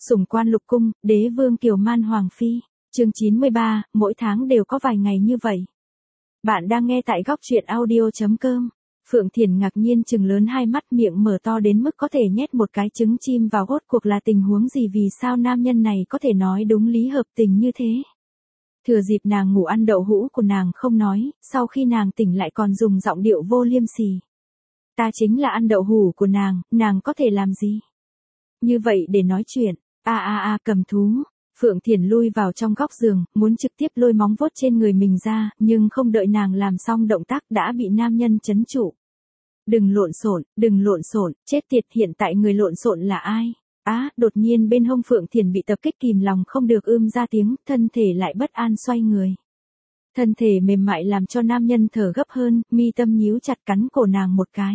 Sủng quan lục cung, đế vương kiều man hoàng phi. Chương 93, mỗi tháng đều có vài ngày như vậy. Bạn đang nghe tại góc truyện audio.com. Phượng Thiển ngạc nhiên trừng lớn hai mắt, miệng mở to đến mức có thể nhét một cái trứng chim vào. Rốt cuộc là tình huống gì, vì sao nam nhân này có thể nói đúng lý hợp tình như thế? Thừa dịp nàng ngủ ăn đậu hũ của nàng không nói, sau khi nàng tỉnh lại còn dùng giọng điệu vô liêm sỉ. Ta chính là ăn đậu hũ của nàng có thể làm gì? Như vậy để nói chuyện, cầm thú. Phượng Thiển lui vào trong góc giường, muốn trực tiếp lôi móng vuốt trên người mình ra, nhưng không đợi nàng làm xong động tác đã bị nam nhân trấn trụ. Đừng lộn xộn, chết tiệt, hiện tại người lộn xộn là ai? Đột nhiên bên hông Phượng Thiển bị tập kích, kìm lòng không được ra tiếng, thân thể lại bất an xoay người. Thân thể mềm mại làm cho nam nhân thở gấp hơn, mi tâm nhíu chặt cắn cổ nàng một cái.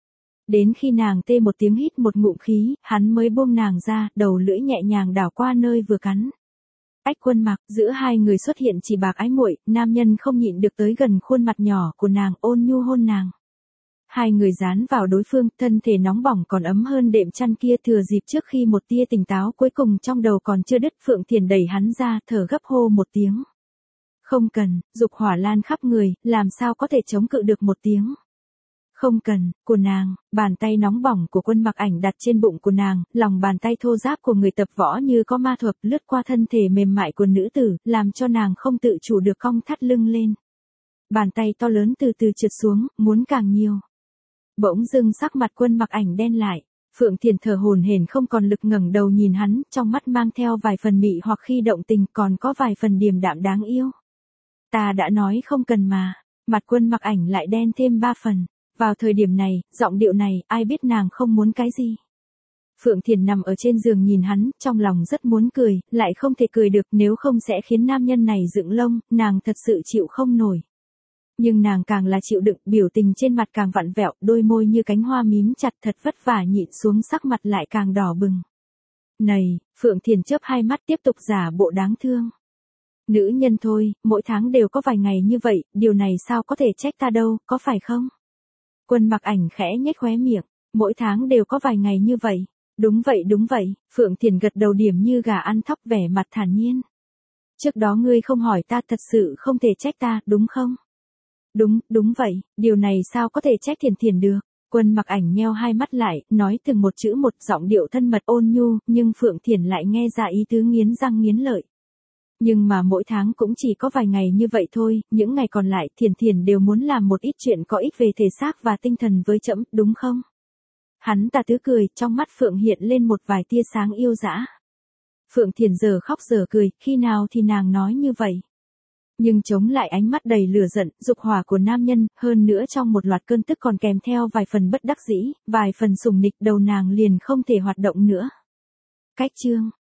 Đến khi nàng tê một tiếng hít một ngụm khí, hắn mới buông nàng ra, đầu lưỡi nhẹ nhàng đảo qua nơi vừa cắn. Ách Quân Mặc, giữa hai người xuất hiện chỉ bạc ái muội, nam nhân không nhịn được tới gần khuôn mặt nhỏ của nàng, ôn nhu hôn nàng. Hai người dán vào đối phương, thân thể nóng bỏng còn ấm hơn đệm chăn kia. Thừa dịp trước khi một tia tỉnh táo cuối cùng trong đầu còn chưa đứt, Phượng Thiển đẩy hắn ra, thở gấp hô một tiếng. Không cần, dục hỏa lan khắp người, làm sao có thể chống cự được một tiếng. Không cần, của nàng. Bàn tay nóng bỏng của Quân Mặc Ảnh đặt trên bụng của nàng, lòng bàn tay thô ráp của người tập võ như có ma thuật lướt qua thân thể mềm mại của nữ tử, làm cho nàng không tự chủ được cong thắt lưng lên. Bàn tay to lớn từ từ trượt xuống, muốn càng nhiều. Bỗng dưng sắc mặt Quân Mặc Ảnh đen lại. Phượng Thiển thở hổn hển không còn lực ngẩng đầu nhìn hắn, trong mắt mang theo vài phần mị hoặc khi động tình, còn có vài phần điềm đạm đáng yêu. Ta đã nói không cần mà. Mặt Quân Mặc Ảnh lại đen thêm 3 phần. Vào thời điểm này, giọng điệu này, ai biết nàng không muốn cái gì. Phượng Thiển nằm ở trên giường nhìn hắn, trong lòng rất muốn cười, lại không thể cười được, nếu không sẽ khiến nam nhân này dựng lông, nàng thật sự chịu không nổi. Nhưng nàng càng là chịu đựng, biểu tình trên mặt càng vặn vẹo, đôi môi như cánh hoa mím chặt, thật vất vả nhịn xuống, sắc mặt lại càng đỏ bừng. Này, Phượng Thiển chớp hai mắt tiếp tục giả bộ đáng thương. Nữ nhân thôi, mỗi tháng đều có vài ngày như vậy, điều này sao có thể trách ta đâu, có phải không? Quân Mặc Ảnh khẽ nhếch khóe miệng, mỗi tháng đều có vài ngày như vậy. Đúng vậy, Phượng Thiển gật đầu điểm như gà ăn thóc, vẻ mặt thản nhiên. Trước đó ngươi không hỏi ta, thật sự không thể trách ta, đúng không? Đúng vậy, điều này sao có thể trách Thiển được. Quân Mặc Ảnh nheo hai mắt lại, nói từng một chữ một, giọng điệu thân mật ôn nhu, nhưng Phượng Thiển lại nghe ra ý tứ nghiến răng nghiến lợi. Nhưng mà mỗi tháng cũng chỉ có vài ngày như vậy thôi, những ngày còn lại Thiển đều muốn làm một ít chuyện có ích về thể xác và tinh thần với trẫm, đúng không? Hắn tà tứ cười, trong mắt Phượng hiện lên một vài tia sáng yêu dã. Phượng Thiển giờ khóc giờ cười, khi nào thì nàng nói như vậy? Nhưng chống lại ánh mắt đầy lửa giận, dục hỏa của nam nhân, hơn nữa trong một loạt cơn tức còn kèm theo vài phần bất đắc dĩ, vài phần sủng nịch, đầu nàng liền không thể hoạt động nữa. Cách chương